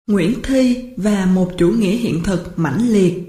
Nguyễn Thi và một chủ nghĩa hiện thực mãnh liệt.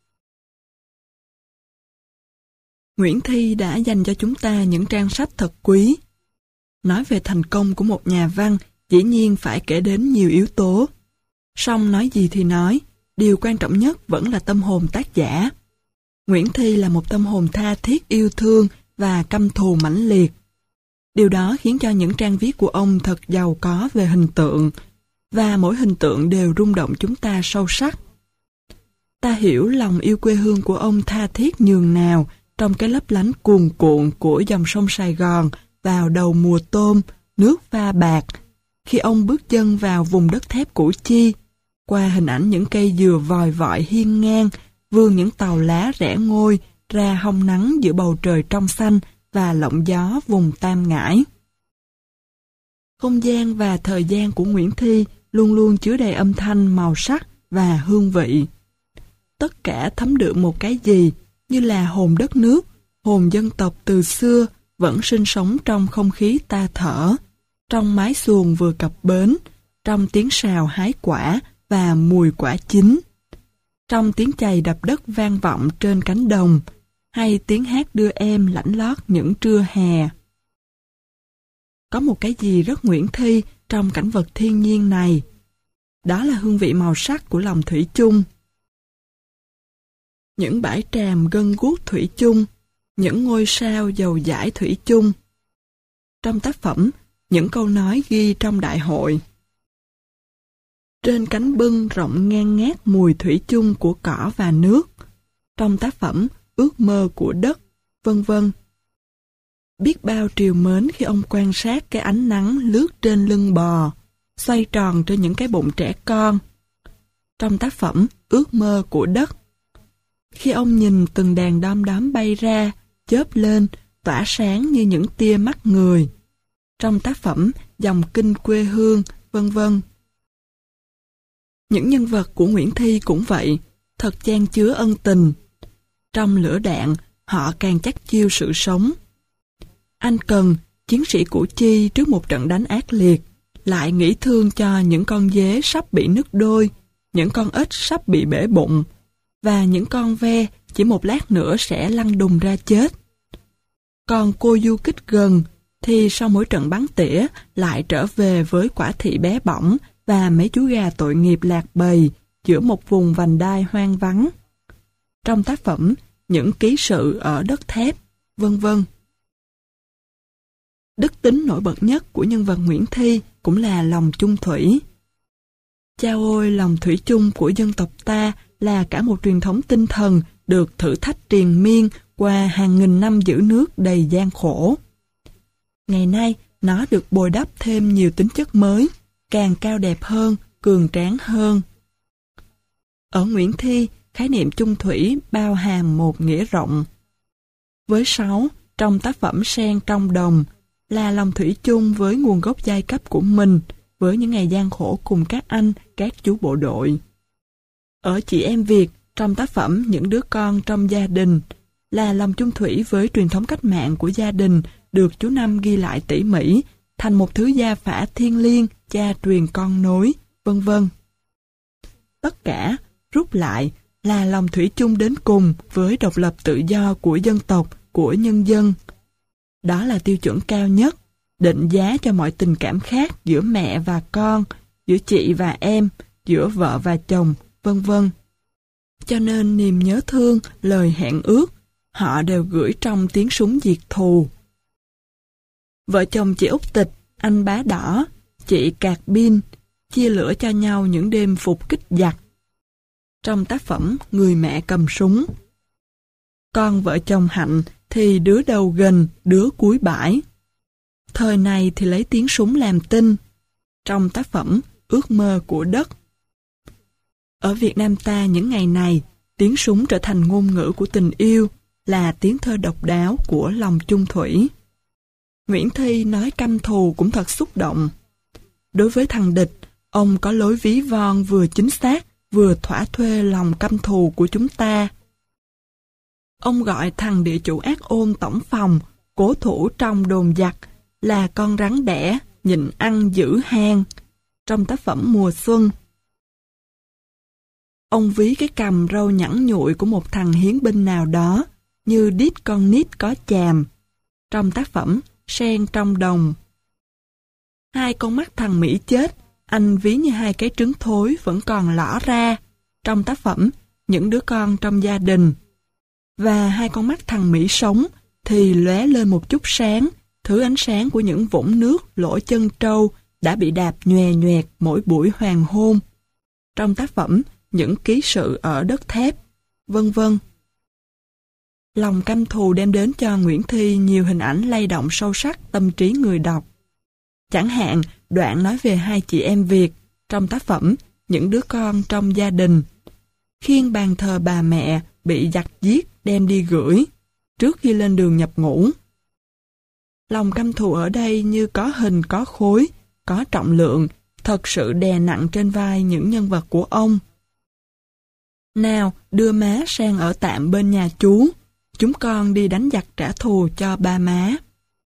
Nguyễn Thi đã dành cho chúng ta những trang sách thật quý. Nói về thành công của một nhà văn, dĩ nhiên phải kể đến nhiều yếu tố. Song nói gì thì nói, điều quan trọng nhất vẫn là tâm hồn tác giả. Nguyễn Thi là một tâm hồn tha thiết yêu thương và căm thù mãnh liệt. Điều đó khiến cho những trang viết của ông thật giàu có về hình tượng, và mỗi hình tượng đều rung động chúng ta sâu sắc. Ta hiểu lòng yêu quê hương của ông tha thiết nhường nào trong cái lấp lánh cuồn cuộn của dòng sông Sài Gòn vào đầu mùa tôm, nước pha bạc, khi ông bước chân vào vùng đất thép Củ Chi, qua hình ảnh những cây dừa vòi vọi hiên ngang, vươn những tàu lá rẽ ngôi ra hong nắng giữa bầu trời trong xanh và lộng gió vùng Tam Ngãi. Không gian và thời gian của Nguyễn Thi luôn luôn chứa đầy âm thanh, màu sắc và hương vị. Tất cả thấm đượm một cái gì như là hồn đất nước, hồn dân tộc từ xưa vẫn sinh sống trong không khí ta thở, trong mái xuồng vừa cập bến, trong tiếng sào hái quả và mùi quả chín, trong tiếng chày đập đất vang vọng trên cánh đồng, hay tiếng hát đưa em lãnh lót những trưa hè. Có một cái gì rất Nguyễn Thi trong cảnh vật thiên nhiên này. Đó là hương vị màu sắc của lòng thủy chung. Những bãi tràm gân guốc thủy chung, những ngôi sao dầu dãi thủy chung. Trong tác phẩm, những câu nói ghi trong đại hội. Trên cánh bưng rộng ngang ngát mùi thủy chung của cỏ và nước. Trong tác phẩm, ước mơ của đất, vân vân. Biết bao triều mến khi ông quan sát cái ánh nắng lướt trên lưng bò, xoay tròn trên những cái bụng trẻ con. Trong tác phẩm Ước mơ của đất, khi ông nhìn từng đàn đom đóm bay ra, chớp lên, tỏa sáng như những tia mắt người. Trong tác phẩm Dòng kinh quê hương, vân vân. Những nhân vật của Nguyễn Thi cũng vậy, thật chan chứa ân tình. Trong lửa đạn, họ càng chắc chiêu sự sống. Anh Cần, chiến sĩ Củ Chi trước một trận đánh ác liệt, lại nghĩ thương cho những con dế sắp bị nứt đôi, những con ếch sắp bị bể bụng, và những con ve chỉ một lát nữa sẽ lăn đùng ra chết. Còn cô du kích Gần thì sau mỗi trận bắn tỉa lại trở về với quả thị bé bỏng và mấy chú gà tội nghiệp lạc bầy giữa một vùng vành đai hoang vắng. Trong tác phẩm Những ký sự ở đất thép, vân vân. Đức tính nổi bật nhất của nhân vật Nguyễn Thi cũng là lòng chung thủy. Chao ôi, lòng thủy chung của dân tộc ta là cả một truyền thống tinh thần được thử thách triền miên qua hàng nghìn năm giữ nước đầy gian khổ. Ngày nay, nó được bồi đắp thêm nhiều tính chất mới, càng cao đẹp hơn, cường tráng hơn. Ở Nguyễn Thi, khái niệm chung thủy bao hàm một nghĩa rộng. Với Sáu, trong tác phẩm Sen trong đồng, là lòng thủy chung với nguồn gốc giai cấp của mình, với những ngày gian khổ cùng các anh, các chú bộ đội. Ở Chị em Việt, trong tác phẩm Những đứa con trong gia đình, là lòng chung thủy với truyền thống cách mạng của gia đình được chú Năm ghi lại tỉ mỉ, thành một thứ gia phả thiêng liêng, cha truyền con nối, vân vân. Tất cả, rút lại, là lòng thủy chung đến cùng với độc lập tự do của dân tộc, của nhân dân. Đó là tiêu chuẩn cao nhất, định giá cho mọi tình cảm khác giữa mẹ và con, giữa chị và em, giữa vợ và chồng, vân vân. Cho nên niềm nhớ thương, lời hẹn ước, họ đều gửi trong tiếng súng diệt thù. Vợ chồng chị Úc Tịch, anh Bá Đỏ, chị Cạc Bin, chia lửa cho nhau những đêm phục kích giặc. Trong tác phẩm Người mẹ cầm súng. Con vợ chồng Hạnh thì đứa đầu gần, đứa cuối bãi. Thời này thì lấy tiếng súng làm tin. Trong tác phẩm Ước mơ của đất. Ở Việt Nam ta những ngày này, tiếng súng trở thành ngôn ngữ của tình yêu, là tiếng thơ độc đáo của lòng chung thủy. Nguyễn Thi nói căm thù cũng thật xúc động. Đối với thằng địch, ông có lối ví von vừa chính xác, vừa thỏa thuê lòng căm thù của chúng ta. Ông gọi thằng địa chủ ác ôn tổng phòng, cố thủ trong đồn giặc, là con rắn đẻ, nhịn ăn giữ hang, trong tác phẩm Mùa Xuân. Ông ví cái cằm râu nhẵn nhụi của một thằng hiến binh nào đó, như đít con nít có chàm. Trong tác phẩm Sen trong đồng. Hai con mắt thằng Mỹ chết, anh ví như hai cái trứng thối vẫn còn lõ ra. Trong tác phẩm Những đứa con trong gia đình. Và hai con mắt thằng Mỹ sống thì lóe lên một chút sáng, thứ ánh sáng của những vũng nước lỗ chân trâu đã bị đạp nhòe nhoẹt mỗi buổi hoàng hôn. Trong tác phẩm Những ký sự ở đất thép, vân vân. Lòng căm thù đem đến cho Nguyễn Thi nhiều hình ảnh lay động sâu sắc tâm trí người đọc. Chẳng hạn đoạn nói về hai chị em Việt trong tác phẩm Những đứa con trong gia đình, khiêng bàn thờ bà mẹ bị giặc giết đem đi gửi trước khi lên đường nhập ngũ. Lòng căm thù ở đây như có hình có khối, có trọng lượng, thật sự đè nặng trên vai những nhân vật của ông. Nào, đưa má sang ở tạm bên nhà chú, chúng con đi đánh giặc trả thù cho ba má.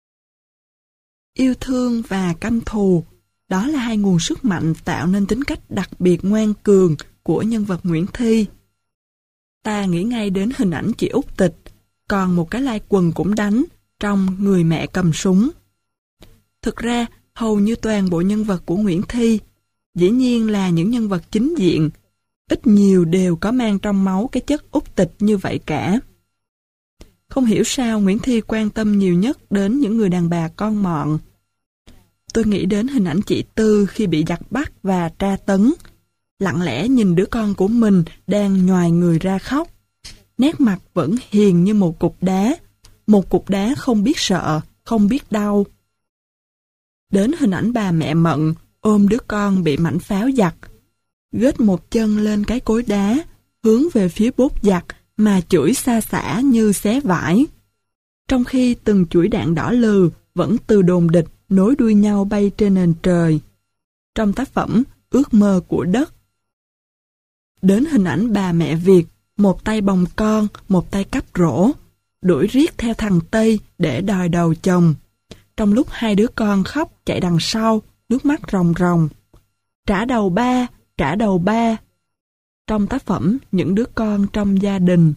Yêu thương và căm thù, đó là hai nguồn sức mạnh tạo nên tính cách đặc biệt ngoan cường của nhân vật Nguyễn Thi. Ta nghĩ ngay đến hình ảnh chị Út Tịch, còn một cái lai quần cũng đánh trong Người mẹ cầm súng. Thực ra, hầu như toàn bộ nhân vật của Nguyễn Thi, dĩ nhiên là những nhân vật chính diện, ít nhiều đều có mang trong máu cái chất Út Tịch như vậy cả. Không hiểu sao Nguyễn Thi quan tâm nhiều nhất đến những người đàn bà con mọn. Tôi nghĩ đến hình ảnh chị Tư khi bị giặc bắt và tra tấn, lặng lẽ nhìn đứa con của mình đang nhoài người ra khóc. Nét mặt vẫn hiền như một cục đá không biết sợ, không biết đau. Đến hình ảnh bà mẹ Mận ôm đứa con bị mảnh pháo giặc, gết một chân lên cái cối đá, hướng về phía bốt giặc mà chửi xa xả như xé vải. Trong khi từng chuỗi đạn đỏ lừ vẫn từ đồn địch nối đuôi nhau bay trên nền trời. Trong tác phẩm Ước mơ của đất. Đến hình ảnh bà mẹ Việt, một tay bồng con, một tay cắp rổ, đuổi riết theo thằng Tây để đòi đầu chồng. Trong lúc hai đứa con khóc chạy đằng sau, nước mắt ròng ròng. Trả đầu ba, trả đầu ba. Trong tác phẩm Những đứa con trong gia đình.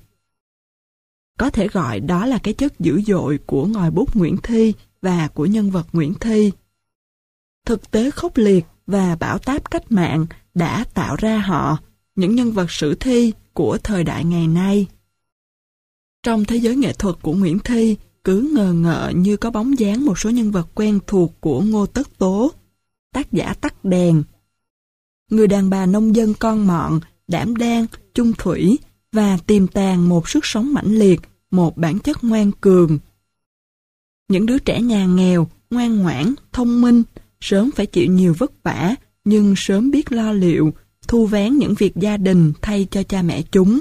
Có thể gọi đó là cái chất dữ dội của ngòi bút Nguyễn Thi và của nhân vật Nguyễn Thi. Thực tế khốc liệt và bão táp cách mạng đã tạo ra họ, những nhân vật sử thi của thời đại ngày nay. Trong thế giới nghệ thuật của Nguyễn Thi, cứ ngờ ngợ như có bóng dáng một số nhân vật quen thuộc của Ngô Tất Tố, tác giả Tắt đèn. Người đàn bà nông dân con mọn, đảm đang, chung thủy và tiềm tàng một sức sống mãnh liệt, một bản chất ngoan cường. Những đứa trẻ nhà nghèo, ngoan ngoãn, thông minh, sớm phải chịu nhiều vất vả, nhưng sớm biết lo liệu, thu vén những việc gia đình thay cho cha mẹ chúng.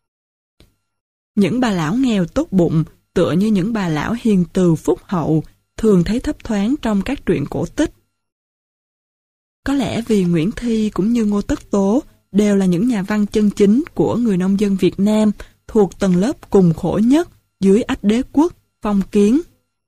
Những bà lão nghèo tốt bụng, tựa như những bà lão hiền từ phúc hậu, thường thấy thấp thoáng trong các truyện cổ tích. Có lẽ vì Nguyễn Thi cũng như Ngô Tất Tố đều là những nhà văn chân chính của người nông dân Việt Nam thuộc tầng lớp cùng khổ nhất dưới ách đế quốc, phong kiến.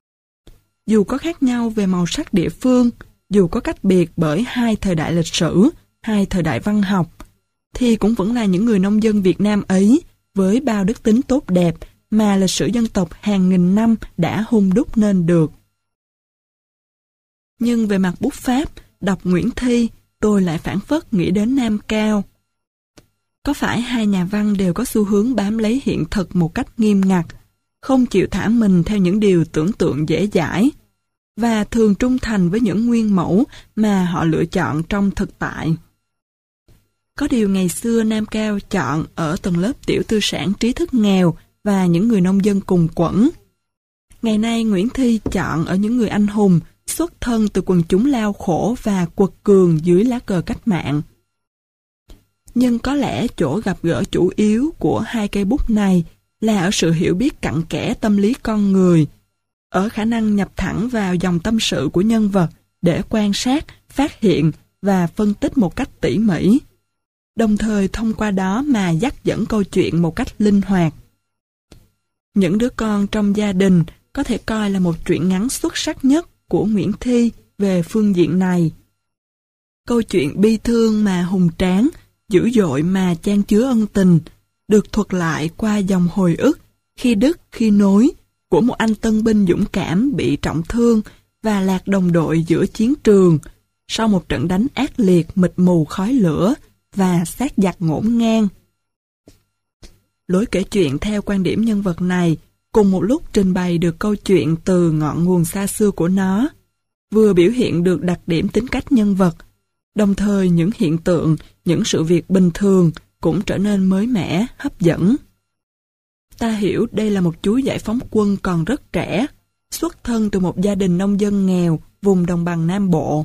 Dù có khác nhau về màu sắc địa phương, dù có cách biệt bởi hai thời đại lịch sử, hai thời đại văn học, thì cũng vẫn là những người nông dân Việt Nam ấy với bao đức tính tốt đẹp mà lịch sử dân tộc hàng nghìn năm đã hun đúc nên được. Nhưng về mặt bút pháp, đọc Nguyễn Thi, tôi lại phảng phất nghĩ đến Nam Cao. Có phải hai nhà văn đều có xu hướng bám lấy hiện thực một cách nghiêm ngặt, không chịu thả mình theo những điều tưởng tượng dễ dãi, và thường trung thành với những nguyên mẫu mà họ lựa chọn trong thực tại. Có điều ngày xưa Nam Cao chọn ở tầng lớp tiểu tư sản trí thức nghèo và những người nông dân cùng quẫn. Ngày nay Nguyễn Thi chọn ở những người anh hùng xuất thân từ quần chúng lao khổ và quật cường dưới lá cờ cách mạng. Nhưng có lẽ chỗ gặp gỡ chủ yếu của hai cây bút này là ở sự hiểu biết cặn kẽ tâm lý con người, ở khả năng nhập thẳng vào dòng tâm sự của nhân vật để quan sát, phát hiện và phân tích một cách tỉ mỉ, đồng thời thông qua đó mà dắt dẫn câu chuyện một cách linh hoạt. Những đứa con trong gia đình có thể coi là một truyện ngắn xuất sắc nhất của Nguyễn Thi về phương diện này. Câu chuyện bi thương mà hùng tráng, dữ dội mà chan chứa ân tình, được thuật lại qua dòng hồi ức, khi đứt khi nối, của một anh tân binh dũng cảm bị trọng thương và lạc đồng đội giữa chiến trường, sau một trận đánh ác liệt mịt mù khói lửa và xác giặc ngổn ngang. Lối kể chuyện theo quan điểm nhân vật này cùng một lúc trình bày được câu chuyện từ ngọn nguồn xa xưa của nó, vừa biểu hiện được đặc điểm tính cách nhân vật, đồng thời những hiện tượng, những sự việc bình thường cũng trở nên mới mẻ, hấp dẫn. Ta hiểu đây là một chú giải phóng quân còn rất trẻ, xuất thân từ một gia đình nông dân nghèo vùng đồng bằng Nam Bộ.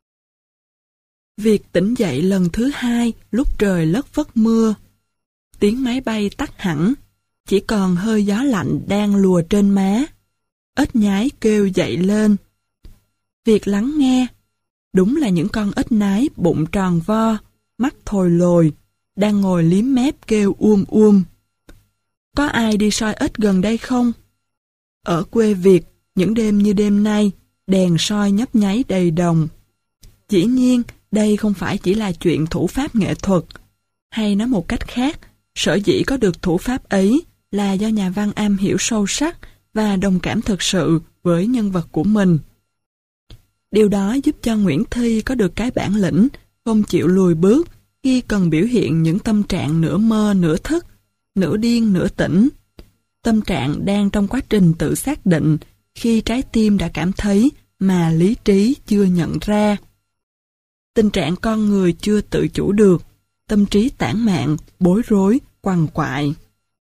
Việc tỉnh dậy lần thứ hai lúc trời lất phất mưa, tiếng máy bay tắt hẳn, chỉ còn hơi gió lạnh đang lùa trên má. Ếch nhái kêu dậy lên. Việc lắng nghe, đúng là những con ếch nái bụng tròn vo, mắt thồi lồi, đang ngồi liếm mép kêu Có ai đi soi ếch gần đây không? Ở quê Việt, những đêm như đêm nay, đèn soi nhấp nháy đầy đồng. Dĩ nhiên, đây không phải chỉ là chuyện thủ pháp nghệ thuật. Hay nói một cách khác, sở dĩ có được thủ pháp ấy là do nhà văn am hiểu sâu sắc và đồng cảm thực sự với nhân vật của mình. Điều đó giúp cho Nguyễn Thi có được cái bản lĩnh, không chịu lùi bước khi cần biểu hiện những tâm trạng nửa mơ nửa thức, nửa điên nửa tỉnh. Tâm trạng đang trong quá trình tự xác định khi trái tim đã cảm thấy mà lý trí chưa nhận ra. Tình trạng con người chưa tự chủ được, tâm trí tản mạn, bối rối, quằn quại.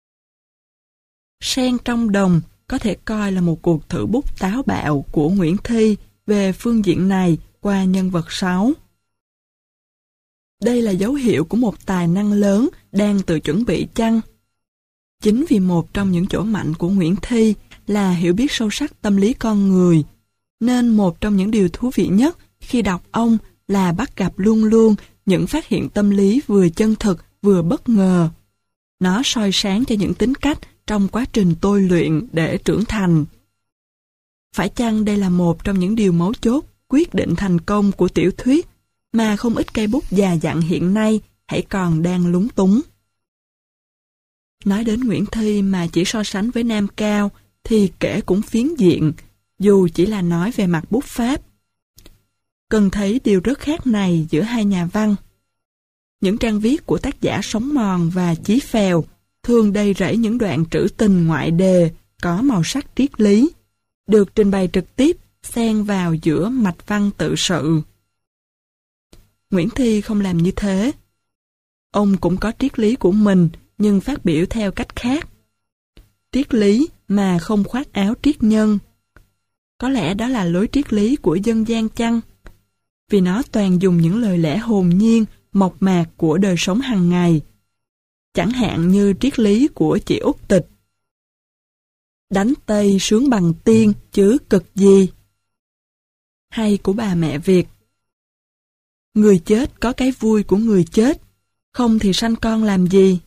Sen trong đồng có thể coi là một cuộc thử bút táo bạo của Nguyễn Thi về phương diện này qua nhân vật 6. Đây là dấu hiệu của một tài năng lớn đang tự chuẩn bị chăng? Chính vì một trong những chỗ mạnh của Nguyễn Thi là hiểu biết sâu sắc tâm lý con người, nên một trong những điều thú vị nhất khi đọc ông là bắt gặp luôn luôn những phát hiện tâm lý vừa chân thực vừa bất ngờ. Nó soi sáng cho những tính cách trong quá trình tôi luyện để trưởng thành. Phải chăng đây là một trong những điều mấu chốt quyết định thành công của tiểu thuyết mà không ít cây bút già dặn hiện nay hãy còn đang lúng túng? Nói đến Nguyễn Thi mà chỉ so sánh với Nam Cao thì kể cũng phiến diện, dù chỉ là nói về mặt bút pháp. Cần thấy điều rất khác này giữa hai nhà văn. Những trang viết của tác giả Sống Mòn và Chí Phèo thường đầy rẫy những đoạn trữ tình ngoại đề có màu sắc triết lý, được trình bày trực tiếp xen vào giữa mạch văn tự sự. Nguyễn Thi không làm như thế. Ông cũng có triết lý của mình nhưng phát biểu theo cách khác. Triết lý mà không khoác áo triết nhân. Có lẽ đó là lối triết lý của dân gian chăng? Vì nó toàn dùng những lời lẽ hồn nhiên, mộc mạc của đời sống hàng ngày. Chẳng hạn như triết lý của chị Út Tịch. Đánh Tây sướng bằng tiên chứ cực gì. Hay của bà mẹ Việt. Người chết có cái vui của người chết, không thì sanh con làm gì.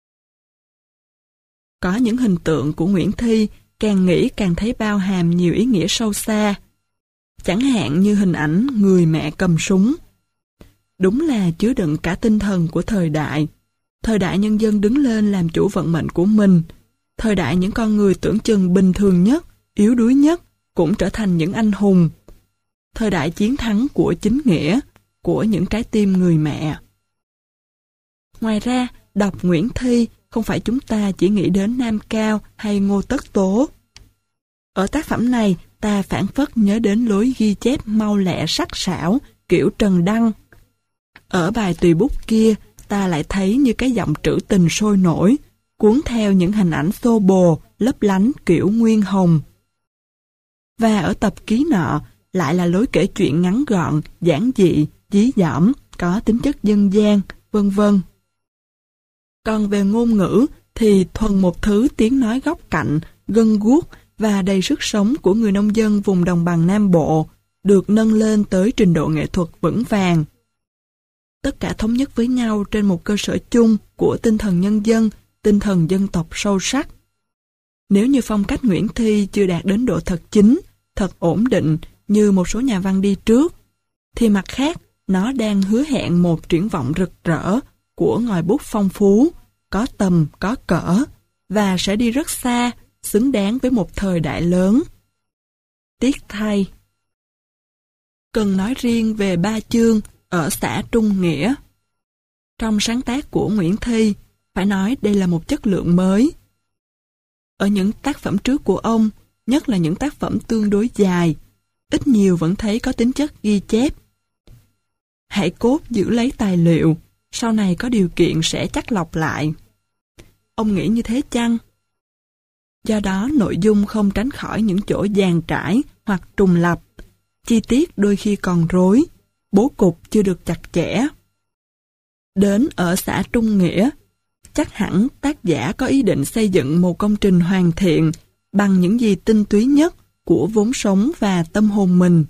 Có những hình tượng của Nguyễn Thi càng nghĩ càng thấy bao hàm nhiều ý nghĩa sâu xa. Chẳng hạn như hình ảnh người mẹ cầm súng. Đúng là chứa đựng cả tinh thần của thời đại. Thời đại nhân dân đứng lên làm chủ vận mệnh của mình. Thời đại những con người tưởng chừng bình thường nhất, yếu đuối nhất cũng trở thành những anh hùng. Thời đại chiến thắng của chính nghĩa, của những trái tim người mẹ. Ngoài ra, đọc Nguyễn Thi không phải chúng ta chỉ nghĩ đến Nam Cao hay Ngô Tất Tố. Ở tác phẩm này, ta phảng phất nhớ đến lối ghi chép mau lẹ sắc sảo kiểu Trần Đăng. Ở bài tùy bút kia, ta lại thấy như cái giọng trữ tình sôi nổi, cuốn theo những hình ảnh xô bồ, lấp lánh kiểu Nguyên Hồng. Và ở tập ký nọ, lại là lối kể chuyện ngắn gọn, giản dị, dí dỏm, có tính chất dân gian, vân vân. Còn về ngôn ngữ thì thuần một thứ tiếng nói góc cạnh, gân guốc và đầy sức sống của người nông dân vùng đồng bằng Nam Bộ được nâng lên tới trình độ nghệ thuật vững vàng. Tất cả thống nhất với nhau trên một cơ sở chung của tinh thần nhân dân, tinh thần dân tộc sâu sắc. Nếu như phong cách Nguyễn Thi chưa đạt đến độ thật chính, thật ổn định như một số nhà văn đi trước, thì mặt khác, nó đang hứa hẹn một triển vọng rực rỡ, của ngòi bút phong phú, có tầm, có cỡ, và sẽ đi rất xa, xứng đáng với một thời đại lớn. Tiếc thay. Cần nói riêng về ba chương ở xã Trung Nghĩa. Trong sáng tác của Nguyễn Thi, phải nói đây là một chất lượng mới. Ở những tác phẩm trước của ông, nhất là những tác phẩm tương đối dài, ít nhiều vẫn thấy có tính chất ghi chép. Hãy cốt giữ lấy tài liệu, sau này có điều kiện sẽ chắt lọc lại. Ông nghĩ như thế chăng? Do đó nội dung không tránh khỏi những chỗ dàn trải hoặc trùng lặp, chi tiết đôi khi còn rối, bố cục chưa được chặt chẽ. Đến ở xã Trung Nghĩa, chắc hẳn tác giả có ý định xây dựng một công trình hoàn thiện bằng những gì tinh túy nhất của vốn sống và tâm hồn mình.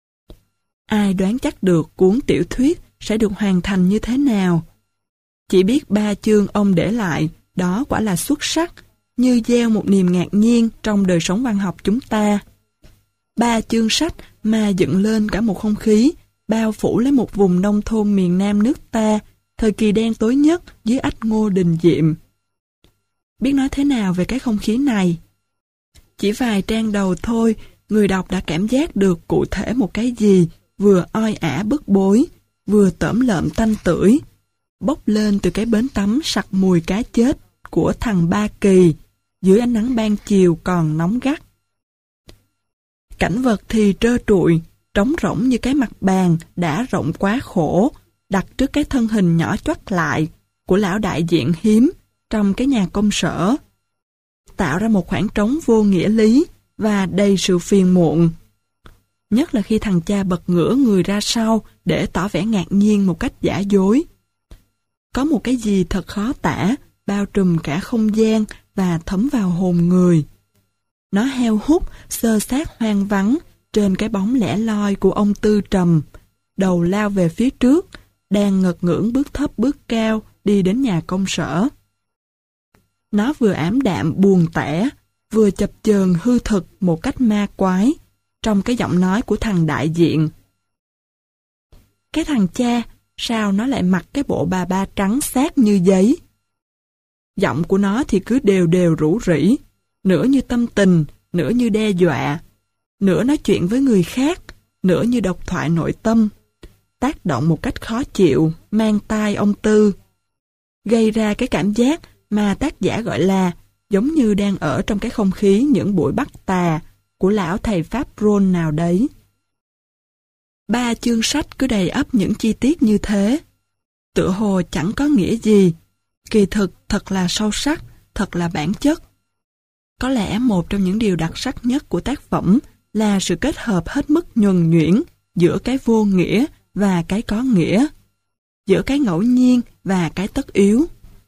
Ai đoán chắc được cuốn tiểu thuyết sẽ được hoàn thành như thế nào? Chỉ biết ba chương ông để lại, đó quả là xuất sắc, như gieo một niềm ngạc nhiên trong đời sống văn học chúng ta. Ba chương sách mà dựng lên cả một không khí, bao phủ lấy một vùng nông thôn miền Nam nước ta, thời kỳ đen tối nhất dưới ách Ngô Đình Diệm. Biết nói thế nào về cái không khí này? Chỉ vài trang đầu thôi, người đọc đã cảm giác được cụ thể một cái gì vừa oi ả bức bối, vừa tởm lợm tanh tưởi, bốc lên từ cái bến tắm sặc mùi cá chết của thằng Ba Kỳ, dưới ánh nắng ban chiều còn nóng gắt. Cảnh vật thì trơ trụi, trống rỗng như cái mặt bàn đã rộng quá khổ, đặt trước cái thân hình nhỏ choắt lại của lão đại diện hiếm trong cái nhà công sở, tạo ra một khoảng trống vô nghĩa lý và đầy sự phiền muộn. Nhất là khi thằng cha bật ngửa người ra sau để tỏ vẻ ngạc nhiên một cách giả dối. Có một cái gì thật khó tả, bao trùm cả không gian và thấm vào hồn người. Nó heo hút, xơ xác hoang vắng trên cái bóng lẻ loi của ông Tư Trầm, đầu lao về phía trước, đang ngật ngưỡng bước thấp bước cao đi đến nhà công sở. Nó vừa ảm đạm buồn tẻ, vừa chập chờn hư thực một cách ma quái trong cái giọng nói của thằng đại diện. Cái thằng cha, sao nó lại mặc cái bộ bà ba trắng xác như giấy? Giọng của nó thì cứ đều đều rủ rỉ, nửa như tâm tình, nửa như đe dọa, nửa nói chuyện với người khác, nửa như độc thoại nội tâm, tác động một cách khó chịu, mang tai ông Tư, gây ra cái cảm giác mà tác giả gọi là giống như đang ở trong cái không khí những buổi bắt tà của lão thầy Pháp Rôn nào đấy. Ba chương sách cứ đầy ắp những chi tiết như thế, tựa hồ chẳng có nghĩa gì, kỳ thực thật là sâu sắc, thật là bản chất. Có lẽ một trong những điều đặc sắc nhất của tác phẩm là sự kết hợp hết mức nhuần nhuyễn giữa cái vô nghĩa và cái có nghĩa, giữa cái ngẫu nhiên và cái tất yếu.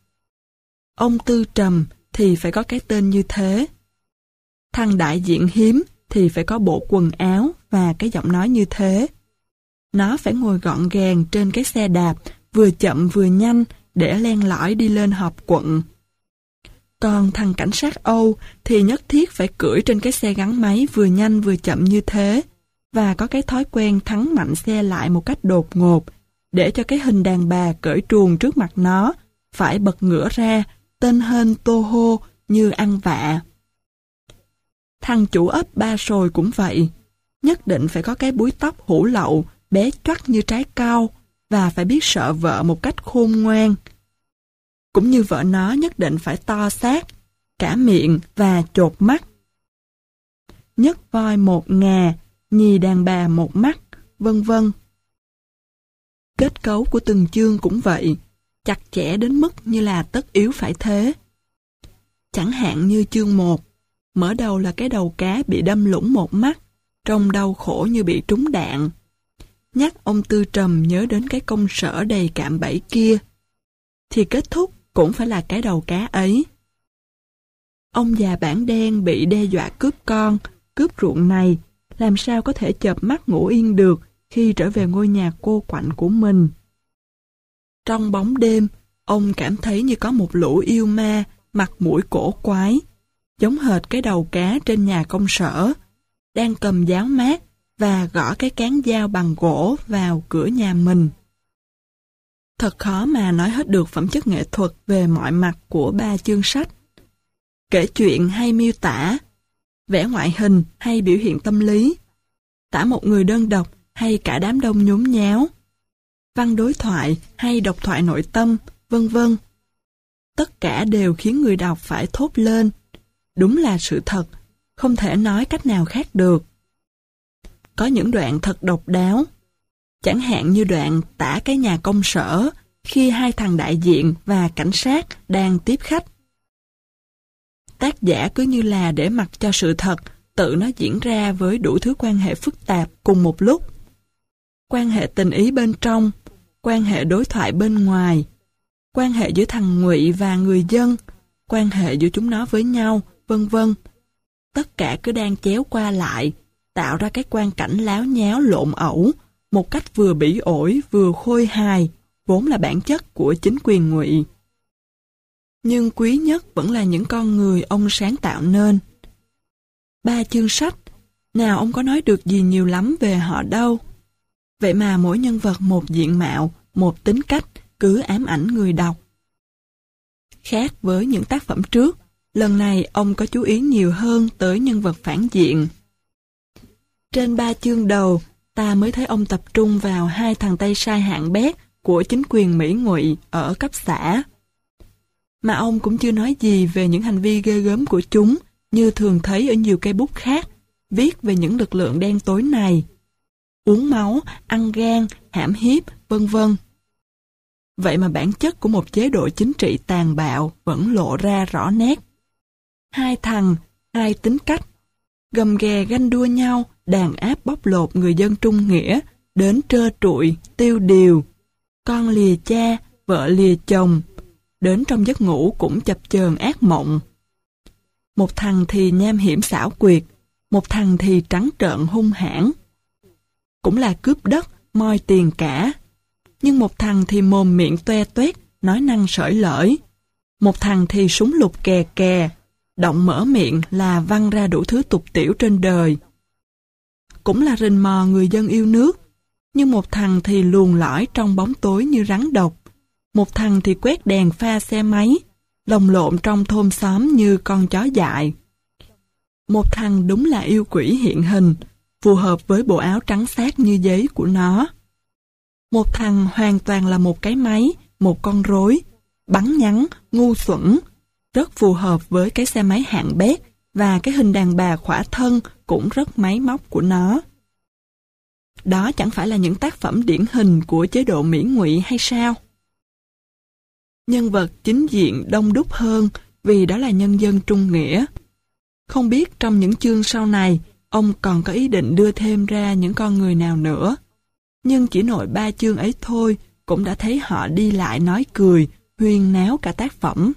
Ông Tư Trầm thì phải có cái tên như thế. Thằng đại diện hiếm thì phải có bộ quần áo và cái giọng nói như thế. Nó phải ngồi gọn gàng trên cái xe đạp, vừa chậm vừa nhanh để len lỏi đi lên họp quận. Còn thằng cảnh sát Âu thì nhất thiết phải cưỡi trên cái xe gắn máy vừa nhanh vừa chậm như thế, và có cái thói quen thắng mạnh xe lại một cách đột ngột, để cho cái hình đàn bà cởi truồng trước mặt nó phải bật ngửa ra, tên hên tô hô như ăn vạ. Thằng chủ ấp Ba Sồi cũng vậy, nhất định phải có cái búi tóc hủ lậu, bé choắt như trái cau, và phải biết sợ vợ một cách khôn ngoan. Cũng như vợ nó nhất định phải to xác, cả miệng và chột mắt. Nhất voi một ngà, nhì đàn bà một mắt, vân vân. Kết cấu của từng chương cũng vậy, chặt chẽ đến mức như là tất yếu phải thế. Chẳng hạn như chương 1, mở đầu là cái đầu cá bị đâm lũng một mắt, trông đau khổ như bị trúng đạn. Nhắc ông Tư Trầm nhớ đến cái công sở đầy cạm bẫy kia, thì kết thúc cũng phải là cái đầu cá ấy. Ông già bản đen bị đe dọa cướp con, cướp ruộng này, làm sao có thể chợp mắt ngủ yên được khi trở về ngôi nhà cô quạnh của mình. Trong bóng đêm, ông cảm thấy như có một lũ yêu ma, mặt mũi cổ quái, giống hệt cái đầu cá trên nhà công sở, đang cầm giáo mát và gõ cái cán dao bằng gỗ vào cửa nhà mình. Thật khó mà nói hết được phẩm chất nghệ thuật về mọi mặt của 3 chương sách. Kể chuyện hay miêu tả, vẽ ngoại hình hay biểu hiện tâm lý, tả một người đơn độc hay cả đám đông nhốn nháo, văn đối thoại hay độc thoại nội tâm, vân vân. Tất cả đều khiến người đọc phải thốt lên. Đúng là sự thật, không thể nói cách nào khác được. Có những đoạn thật độc đáo. Chẳng hạn như đoạn tả cái nhà công sở khi 2 thằng đại diện và cảnh sát đang tiếp khách. Tác giả cứ như là để mặc cho sự thật tự nó diễn ra với đủ thứ quan hệ phức tạp cùng một lúc. Quan hệ tình ý bên trong, quan hệ đối thoại bên ngoài, quan hệ giữa thằng Ngụy và người dân, quan hệ giữa chúng nó với nhau, vân vân. Tất cả cứ đang chéo qua lại, tạo ra cái quang cảnh láo nháo lộn ẩu, một cách vừa bỉ ổi vừa khôi hài, vốn là bản chất của chính quyền Ngụy. Nhưng quý nhất vẫn là những con người ông sáng tạo nên. 3 chương sách, nào ông có nói được gì nhiều lắm về họ đâu. Vậy mà mỗi nhân vật một diện mạo, một tính cách cứ ám ảnh người đọc. Khác với những tác phẩm trước, lần này ông có chú ý nhiều hơn tới nhân vật phản diện. Trên 3 chương đầu, ta mới thấy ông tập trung vào 2 thằng tay sai hạng bét của chính quyền Mỹ Ngụy ở cấp xã. Mà ông cũng chưa nói gì về những hành vi ghê gớm của chúng như thường thấy ở nhiều cây bút khác, viết về những lực lượng đen tối này. Uống máu, ăn gan, hãm hiếp, vân vân. Vậy mà bản chất của một chế độ chính trị tàn bạo vẫn lộ ra rõ nét. 2 thằng, 2 tính cách, gầm ghè ganh đua nhau, đàn áp bóc lột người dân trung nghĩa, đến trơ trụi, tiêu điều. Con lìa cha, vợ lìa chồng, đến trong giấc ngủ cũng chập chờn ác mộng. Một thằng thì nham hiểm xảo quyệt, một thằng thì trắng trợn hung hãn. Cũng là cướp đất, moi tiền cả. Nhưng một thằng thì mồm miệng toe toét, nói năng sởi lởi. Một thằng thì súng lục kè kè, động mở miệng là văng ra đủ thứ tục tiểu trên đời. Cũng là rình mò người dân yêu nước. Nhưng một thằng thì luồn lỏi trong bóng tối như rắn độc. Một thằng thì quét đèn pha xe máy, lồng lộn trong thôn xóm như con chó dại. Một thằng đúng là yêu quỷ hiện hình, phù hợp với bộ áo trắng xát như giấy của nó. Một thằng hoàn toàn là một cái máy, một con rối, bắn nhắn, ngu xuẩn, rất phù hợp với cái xe máy hạng bét và cái hình đàn bà khỏa thân cũng rất máy móc của nó. Đó chẳng phải là những tác phẩm điển hình của chế độ Mỹ Ngụy hay sao? Nhân vật chính diện đông đúc hơn vì đó là nhân dân trung nghĩa. Không biết trong những chương sau này, ông còn có ý định đưa thêm ra những con người nào nữa. Nhưng chỉ nội 3 chương ấy thôi, cũng đã thấy họ đi lại nói cười, huyên náo cả tác phẩm.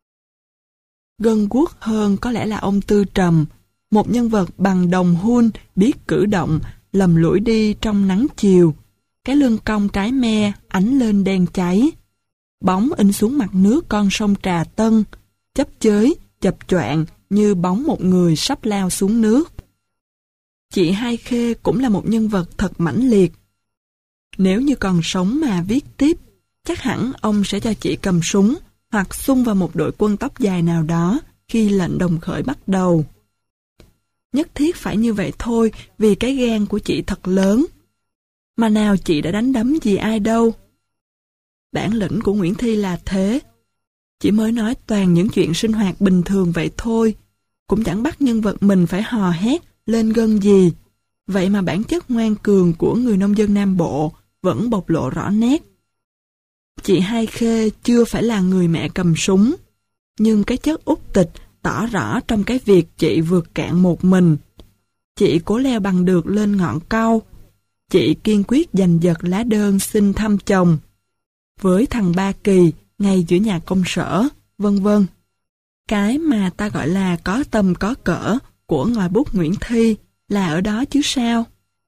Gân guốc hơn có lẽ là ông Tư Trầm, một nhân vật bằng đồng hun, biết cử động, lầm lũi đi trong nắng chiều. Cái lưng cong trái me ánh lên đen cháy. Bóng in xuống mặt nước con sông Trà Tân, chấp chới, chập choạng như bóng một người sắp lao xuống nước. Chị Hai Khê cũng là một nhân vật thật mãnh liệt. Nếu như còn sống mà viết tiếp, chắc hẳn ông sẽ cho chị cầm súng hoặc xung vào một đội quân tóc dài nào đó khi lệnh đồng khởi bắt đầu. Nhất thiết phải như vậy thôi vì cái gan của chị thật lớn. Mà nào chị đã đánh đấm gì ai đâu. Bản lĩnh của Nguyễn Thi là thế. Chỉ mới nói toàn những chuyện sinh hoạt bình thường vậy thôi, cũng chẳng bắt nhân vật mình phải hò hét, lên gân gì. Vậy mà bản chất ngoan cường của người nông dân Nam Bộ vẫn bộc lộ rõ nét. Chị Hai Khê chưa phải là người mẹ cầm súng, nhưng cái chất út tịch tỏ rõ trong cái việc chị vượt cạn một mình. Chị cố leo bằng được lên ngọn cau. Chị kiên quyết giành giật lá đơn xin thăm chồng. Với thằng Ba Kỳ, ngay giữa nhà công sở, vân vân. Cái mà ta gọi là có tầm có cỡ của ngòi bút Nguyễn Thi là ở đó chứ sao.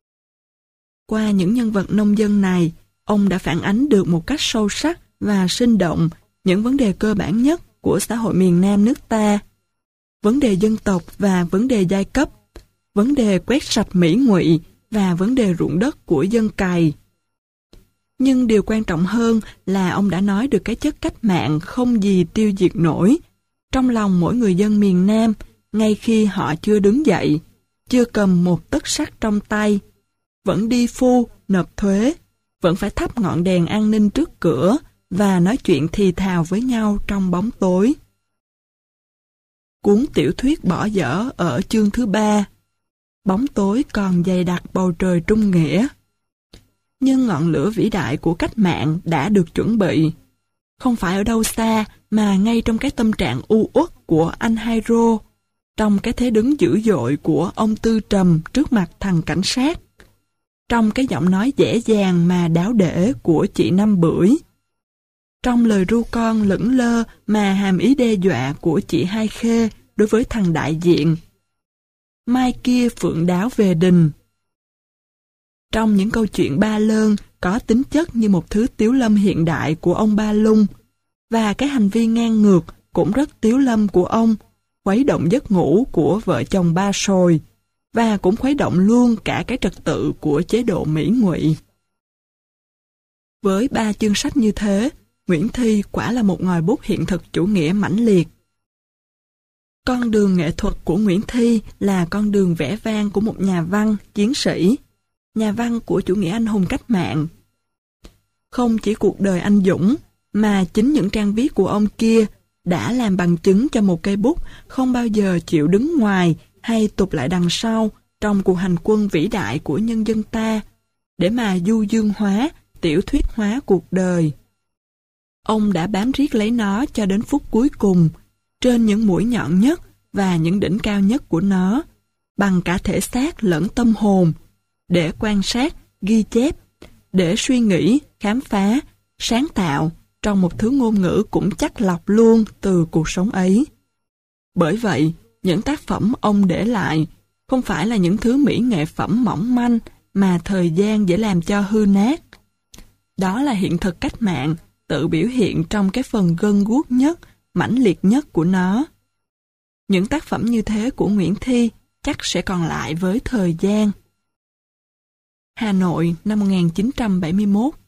Qua những nhân vật nông dân này, ông đã phản ánh được một cách sâu sắc và sinh động những vấn đề cơ bản nhất của xã hội miền Nam nước ta. Vấn đề dân tộc và vấn đề giai cấp, vấn đề quét sạch Mỹ Ngụy và vấn đề ruộng đất của dân cày. Nhưng điều quan trọng hơn là ông đã nói được cái chất cách mạng không gì tiêu diệt nổi trong lòng mỗi người dân miền Nam, ngay khi họ chưa đứng dậy, chưa cầm một tấc sắt trong tay, vẫn đi phu, nộp thuế, vẫn phải thắp ngọn đèn an ninh trước cửa và nói chuyện thì thào với nhau trong bóng tối. Cuốn tiểu thuyết bỏ dở ở chương thứ 3. Bóng tối còn dày đặc bầu trời trung nghĩa. Nhưng ngọn lửa vĩ đại của cách mạng đã được chuẩn bị. Không phải ở đâu xa mà ngay trong cái tâm trạng u uất của anh Hai-rô, trong cái thế đứng dữ dội của ông Tư Trầm trước mặt thằng cảnh sát, trong cái giọng nói dễ dàng mà đáo để của chị Năm Bưởi, trong lời ru con lững lơ mà hàm ý đe dọa của chị Hai Khê đối với thằng đại diện. Mai kia phượng đáo về đình. Trong những câu chuyện ba lơn có tính chất như một thứ tiếu lâm hiện đại của ông Ba Lung, và cái hành vi ngang ngược cũng rất tiếu lâm của ông, khuấy động giấc ngủ của vợ chồng Ba Sồi, và cũng khuấy động luôn cả cái trật tự của chế độ Mỹ Ngụy. Với 3 chương sách như thế, Nguyễn Thi quả là một ngòi bút hiện thực chủ nghĩa mãnh liệt. Con đường nghệ thuật của Nguyễn Thi là con đường vẻ vang của một nhà văn, chiến sĩ, nhà văn của chủ nghĩa anh hùng cách mạng. Không chỉ cuộc đời anh dũng, mà chính những trang viết của ông kia đã làm bằng chứng cho một cây bút không bao giờ chịu đứng ngoài hay tụt lại đằng sau trong cuộc hành quân vĩ đại của nhân dân ta, để mà du dương hóa, tiểu thuyết hóa cuộc đời. Ông đã bám riết lấy nó cho đến phút cuối cùng, trên những mũi nhọn nhất và những đỉnh cao nhất của nó, bằng cả thể xác lẫn tâm hồn, để quan sát, ghi chép, để suy nghĩ, khám phá, sáng tạo trong một thứ ngôn ngữ cũng chắc lọc luôn từ cuộc sống ấy. Bởi vậy, những tác phẩm ông để lại không phải là những thứ mỹ nghệ phẩm mỏng manh mà thời gian dễ làm cho hư nát. Đó là hiện thực cách mạng tự biểu hiện trong cái phần gân guốc nhất, mãnh liệt nhất của nó. Những tác phẩm như thế của Nguyễn Thi chắc sẽ còn lại với thời gian. Hà Nội năm 1971.